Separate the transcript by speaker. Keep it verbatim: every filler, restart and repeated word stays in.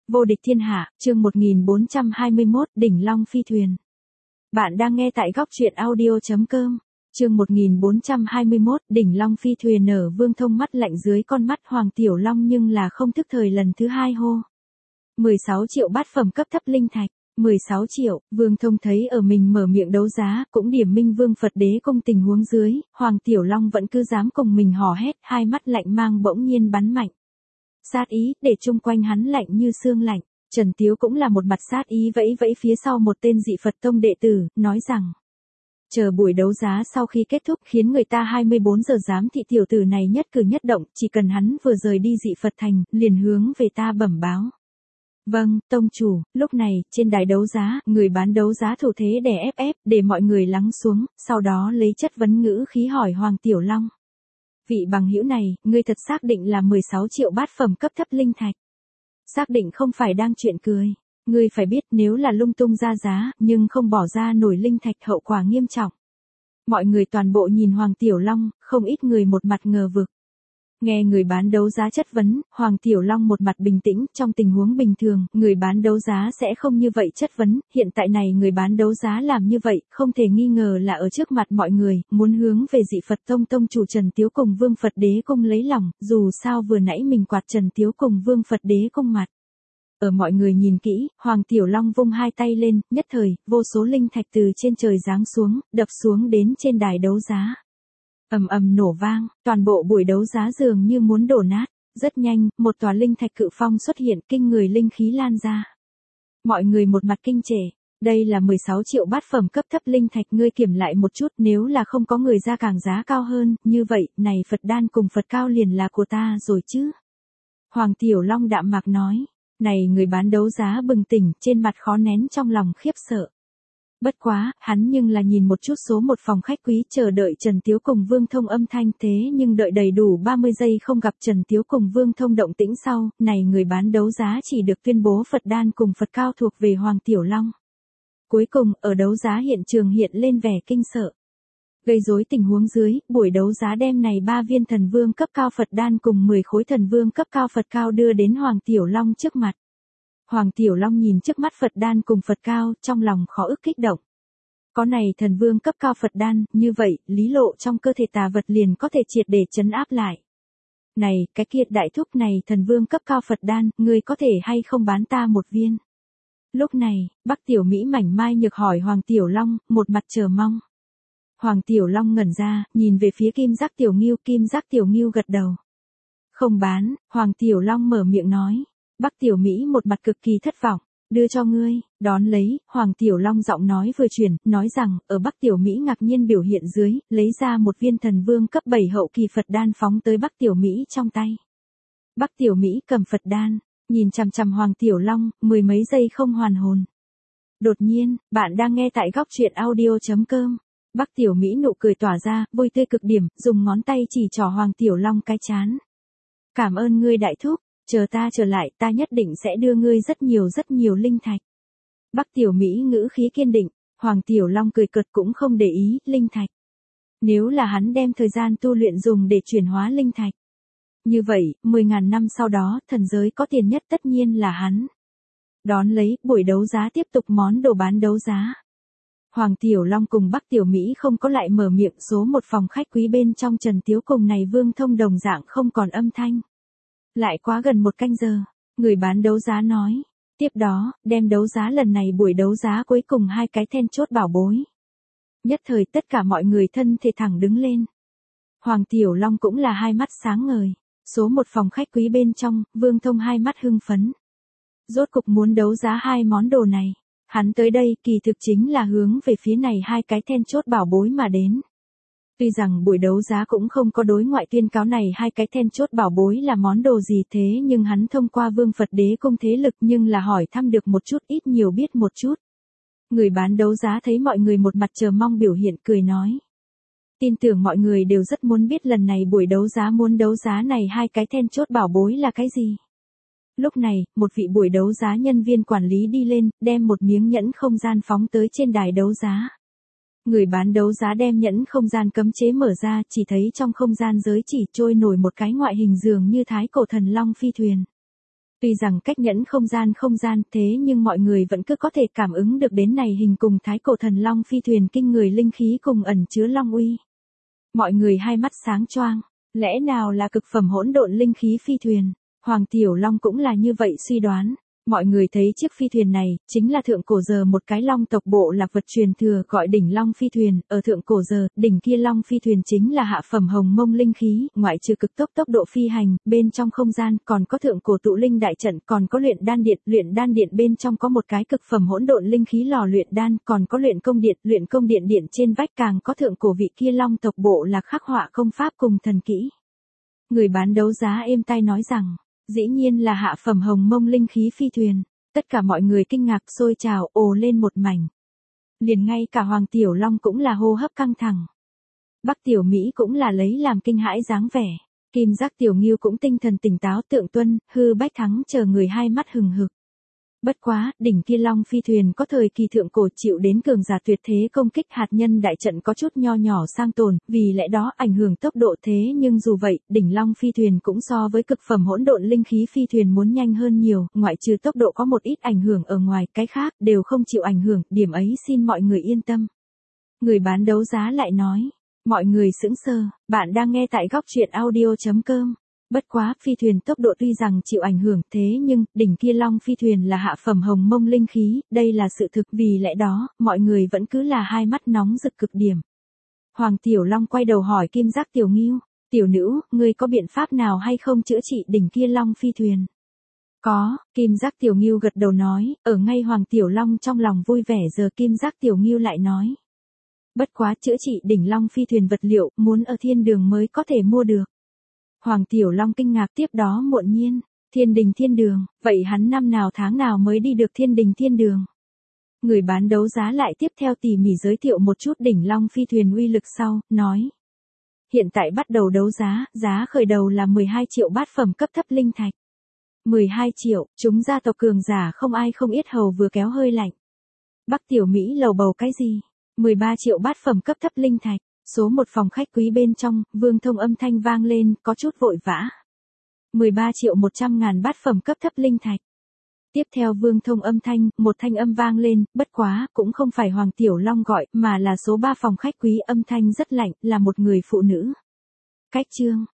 Speaker 1: Vô địch thiên hạ, chương một nghìn bốn trăm hai mươi mốt, đỉnh long phi thuyền. Bạn đang nghe tại góc truyện audio chấm com. Chương một nghìn bốn trăm hai mươi mốt, đỉnh long phi thuyền. Ở Vương Thông mắt lạnh dưới con mắt Hoàng Tiểu Long nhưng là không thức thời lần thứ hai hô. mười sáu triệu bát phẩm cấp thấp linh thạch. mười sáu triệu, Vương Thông thấy ở mình mở miệng đấu giá, cũng điểm minh Vương Phật Đế cung tình huống dưới, Hoàng Tiểu Long vẫn cứ dám cùng mình hò hét, hai mắt lạnh mang bỗng nhiên bắn mạnh. Sát ý, để chung quanh hắn lạnh như xương lạnh. Trần Tiếu cũng là một mặt sát ý vẫy vẫy phía sau một tên dị Phật tông đệ tử, nói rằng. Chờ buổi đấu giá sau khi kết thúc khiến người ta hai mươi bốn giờ giám thị tiểu tử này nhất cử nhất động, chỉ cần hắn vừa rời đi dị Phật thành, liền hướng về ta bẩm báo. Vâng, tông chủ, lúc này, trên đài đấu giá, người bán đấu giá thủ thế đè ép ép, để mọi người lắng xuống, sau đó lấy chất vấn ngữ khí hỏi Hoàng Tiểu Long. Vị bằng hữu này, ngươi thật xác định là mười sáu triệu bát phẩm cấp thấp linh thạch. Xác định không phải đang chuyện cười. Ngươi phải biết nếu là lung tung ra giá, nhưng không bỏ ra nổi linh thạch hậu quả nghiêm trọng. Mọi người toàn bộ nhìn Hoàng Tiểu Long, không ít người một mặt ngờ vực. Nghe người bán đấu giá chất vấn, Hoàng Tiểu Long một mặt bình tĩnh, trong tình huống bình thường, người bán đấu giá sẽ không như vậy chất vấn, hiện tại này người bán đấu giá làm như vậy, không thể nghi ngờ là ở trước mặt mọi người, muốn hướng về dị Phật tông tông chủ Trần Tiếu cùng Vương Phật Đế cung lấy lòng, dù sao vừa nãy mình quạt Trần Tiếu cùng Vương Phật Đế cung mặt. Ở mọi người nhìn kỹ, Hoàng Tiểu Long vung hai tay lên, nhất thời, vô số linh thạch từ trên trời giáng xuống, đập xuống đến trên đài đấu giá. Ầm ầm nổ vang, toàn bộ buổi đấu giá dường như muốn đổ nát. Rất nhanh, một tòa linh thạch cự phong xuất hiện, kinh người linh khí lan ra. Mọi người một mặt kinh trệ, đây là mười sáu triệu bát phẩm cấp thấp linh thạch, ngươi kiểm lại một chút, nếu là không có người ra càng giá cao hơn, như vậy, này Phật đan cùng Phật cao liền là của ta rồi chứ. Hoàng Tiểu Long đạm mạc nói, này người bán đấu giá bừng tỉnh, trên mặt khó nén trong lòng khiếp sợ. Bất quá, hắn nhưng là nhìn một chút số một phòng khách quý chờ đợi Trần Tiếu cùng Vương Thông âm thanh, thế nhưng đợi đầy đủ ba mươi giây không gặp Trần Tiếu cùng Vương Thông động tĩnh sau, này người bán đấu giá chỉ được tuyên bố Phật đan cùng Phật cao thuộc về Hoàng Tiểu Long. Cuối cùng, ở đấu giá hiện trường hiện lên vẻ kinh sợ. Gây rối tình huống dưới, buổi đấu giá đem này ba viên thần vương cấp cao Phật đan cùng mười khối thần vương cấp cao Phật cao đưa đến Hoàng Tiểu Long trước mặt. Hoàng Tiểu Long nhìn trước mắt Phật đan cùng Phật cao, trong lòng khó ức kích động. Có này thần vương cấp cao Phật đan, như vậy, lý lộ trong cơ thể tà vật liền có thể triệt để trấn áp lại. Này, cái kia đại thúc này thần vương cấp cao Phật đan, ngươi có thể hay không bán ta một viên? Lúc này, Bắc Tiểu Mỹ mảnh mai nhược hỏi Hoàng Tiểu Long, một mặt chờ mong. Hoàng Tiểu Long ngẩn ra, nhìn về phía Kim Giác Tiểu Ngưu, Kim Giác Tiểu Ngưu gật đầu. Không bán, Hoàng Tiểu Long mở miệng nói. Bắc Tiểu Mỹ một mặt cực kỳ thất vọng, đưa cho ngươi, đón lấy, Hoàng Tiểu Long giọng nói vừa chuyển, nói rằng, ở Bắc Tiểu Mỹ ngạc nhiên biểu hiện dưới, lấy ra một viên thần vương cấp bảy hậu kỳ Phật đan phóng tới Bắc Tiểu Mỹ trong tay. Bắc Tiểu Mỹ cầm Phật đan, nhìn chằm chằm Hoàng Tiểu Long, mười mấy giây không hoàn hồn. Đột nhiên, bạn đang nghe tại góc truyện audio chấm com. Bắc Tiểu Mỹ nụ cười tỏa ra, vui tươi cực điểm, dùng ngón tay chỉ trỏ Hoàng Tiểu Long cái trán. Cảm ơn ngươi đại thúc. Chờ ta trở lại, ta nhất định sẽ đưa ngươi rất nhiều rất nhiều linh thạch. Bắc Tiểu Mỹ ngữ khí kiên định, Hoàng Tiểu Long cười cợt cũng không để ý, linh thạch. Nếu là hắn đem thời gian tu luyện dùng để chuyển hóa linh thạch. Như vậy, mười ngàn năm sau đó, thần giới có tiền nhất tất nhiên là hắn. Đón lấy, buổi đấu giá tiếp tục món đồ bán đấu giá. Hoàng Tiểu Long cùng Bắc Tiểu Mỹ không có lại mở miệng, số một phòng khách quý bên trong Trần Tiếu cùng này Vương Thông đồng dạng không còn âm thanh. Lại quá gần một canh giờ, người bán đấu giá nói. Tiếp đó, đem đấu giá lần này buổi đấu giá cuối cùng hai cái then chốt bảo bối. Nhất thời tất cả mọi người thân thể thẳng đứng lên. Hoàng Tiểu Long cũng là hai mắt sáng ngời. Số một phòng khách quý bên trong, Vương Thông hai mắt hưng phấn. Rốt cục muốn đấu giá hai món đồ này. Hắn tới đây kỳ thực chính là hướng về phía này hai cái then chốt bảo bối mà đến. Tuy rằng buổi đấu giá cũng không có đối ngoại tuyên cáo này hai cái then chốt bảo bối là món đồ gì thế nhưng hắn thông qua Vương Phật Đế cung thế lực nhưng là hỏi thăm được một chút ít nhiều biết một chút. Người bán đấu giá thấy mọi người một mặt chờ mong biểu hiện cười nói. Tin tưởng mọi người đều rất muốn biết lần này buổi đấu giá muốn đấu giá này hai cái then chốt bảo bối là cái gì. Lúc này, một vị buổi đấu giá nhân viên quản lý đi lên, đem một miếng nhẫn không gian phóng tới trên đài đấu giá. Người bán đấu giá đem nhẫn không gian cấm chế mở ra, chỉ thấy trong không gian giới chỉ trôi nổi một cái ngoại hình dường như thái cổ thần long phi thuyền. Tuy rằng cách nhẫn không gian không gian thế nhưng mọi người vẫn cứ có thể cảm ứng được đến này hình cùng thái cổ thần long phi thuyền kinh người linh khí cùng ẩn chứa long uy. Mọi người hai mắt sáng choang, lẽ nào là cực phẩm hỗn độn linh khí phi thuyền? Hoàng Tiểu Long cũng là như vậy suy đoán. Mọi người thấy chiếc phi thuyền này, chính là thượng cổ giờ một cái long tộc bộ lạc vật truyền thừa gọi đỉnh long phi thuyền, ở thượng cổ giờ, đỉnh kia long phi thuyền chính là hạ phẩm hồng mông linh khí, ngoại trừ cực tốc tốc độ phi hành, bên trong không gian còn có thượng cổ tụ linh đại trận, còn có luyện đan điện, luyện đan điện bên trong có một cái cực phẩm hỗn độn linh khí lò luyện đan, còn có luyện công điện, luyện công điện điện trên vách càng có thượng cổ vị kia long tộc bộ lạc khắc họa công pháp cùng thần kỹ. Người bán đấu giá êm tai nói rằng, dĩ nhiên là hạ phẩm hồng mông linh khí phi thuyền. Tất cả mọi người kinh ngạc sôi trào ồ lên một mảnh. Liền ngay cả Hoàng Tiểu Long cũng là hô hấp căng thẳng. Bắc Tiểu Mỹ cũng là lấy làm kinh hãi dáng vẻ. Kim Giác Tiểu Nghiêu cũng tinh thần tỉnh táo, Tượng Tuân, Hư Bách Thắng chờ người hai mắt hừng hực. Bất quá, đỉnh kia long phi thuyền có thời kỳ thượng cổ chịu đến cường giả tuyệt thế công kích hạt nhân đại trận có chút nho nhỏ sang tồn, vì lẽ đó ảnh hưởng tốc độ thế nhưng dù vậy, đỉnh long phi thuyền cũng so với cực phẩm hỗn độn linh khí phi thuyền muốn nhanh hơn nhiều, ngoại trừ tốc độ có một ít ảnh hưởng ở ngoài, cái khác đều không chịu ảnh hưởng, điểm ấy xin mọi người yên tâm. Người bán đấu giá lại nói, mọi người sững sờ, bạn đang nghe tại góc truyện audio chấm com. Bất quá, phi thuyền tốc độ tuy rằng chịu ảnh hưởng thế nhưng, đỉnh kia long phi thuyền là hạ phẩm hồng mông linh khí, đây là sự thực vì lẽ đó, mọi người vẫn cứ là hai mắt nóng rực cực điểm. Hoàng Tiểu Long quay đầu hỏi Kim Giác Tiểu Nghiêu, tiểu nữ, ngươi có biện pháp nào hay không chữa trị đỉnh kia long phi thuyền? Có, Kim Giác Tiểu Nghiêu gật đầu nói, ở ngay Hoàng Tiểu Long trong lòng vui vẻ giờ Kim Giác Tiểu Nghiêu lại nói. Bất quá chữa trị đỉnh long phi thuyền vật liệu, muốn ở thiên đường mới có thể mua được. Hoàng Tiểu Long kinh ngạc tiếp đó muộn nhiên, thiên đình thiên đường, vậy hắn năm nào tháng nào mới đi được thiên đình thiên đường? Người bán đấu giá lại tiếp theo tỉ mỉ giới thiệu một chút đỉnh long phi thuyền uy lực sau, nói. Hiện tại bắt đầu đấu giá, giá khởi đầu là mười hai triệu bát phẩm cấp thấp linh thạch. mười hai triệu, chúng gia tộc cường giả không ai không yết hầu vừa kéo hơi lạnh. Bắc Tiểu Mỹ lầu bầu cái gì? mười ba triệu bát phẩm cấp thấp linh thạch. Số một phòng khách quý bên trong, Vương Thông âm thanh vang lên, có chút vội vã. mười ba triệu một trăm ngàn bát phẩm cấp thấp linh thạch. Tiếp theo Vương Thông âm thanh, một thanh âm vang lên, bất quá, cũng không phải Hoàng Tiểu Long gọi, mà là số ba phòng khách quý âm thanh rất lạnh, là một người phụ nữ. Cách chương,